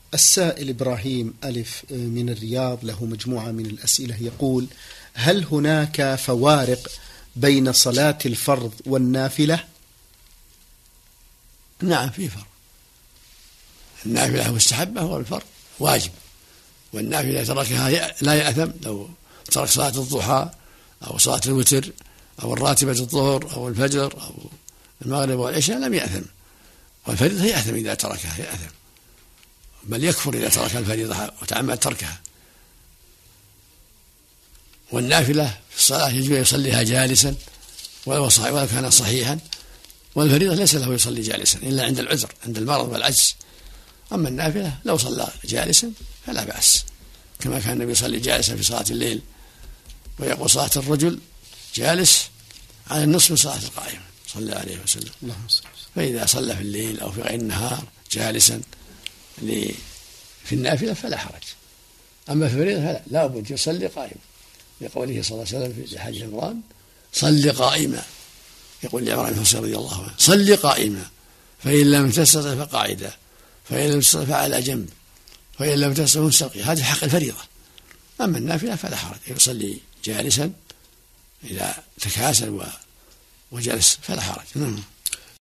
السائل إبراهيم ألف من الرياض له مجموعة من الأسئلة، يقول: هل هناك فوارق بين صلاة الفرض والنافلة؟ نعم، في فرق. النافلة مستحبة والفرض واجب، والنافلة تركها لا يأثم، لو ترك صلاة الضحى أو صلاة الوتر أو الراتبة الظهر أو الفجر أو المغرب والعشاء لم يأثم، والفريضة يأثم إذا تركها، يأثم بل يكفر إذا ترك الفريضة وتعمد تركها. والنافلة في الصلاة يجب أن يصليها جالسا ولو كان صحيحا، والفريضة ليس له يصلي جالسا إلا عند العذر، عند المرض والعجز. أما النافلة لو صلى جالسا فلا بأس، كما كان النبي يصلي جالسا في صلاة الليل، ويقول صلاة الرجل جالس على النصف من صلاة القائم صلى الله عليه وسلم. فإذا صلى في الليل أو في غير النهار جالسا في النافلة فلا حرج. أما في الفريضة فلا، لا بد يصلي قائما، لقوله صلى الله عليه وسلم في حديث عمران: صل قائما. يقول لعمران بن حسين رضي الله عنه: صل قائما، فإن لم تستطع فقاعدا، فإن لم تستطع فعلى جنب، فإن لم تستطع فمستلقيا. هذا حق الفريضة. أما النافلة فلا حرج، يصلي جالسا إذا تكاسل وجلس فلا حرج.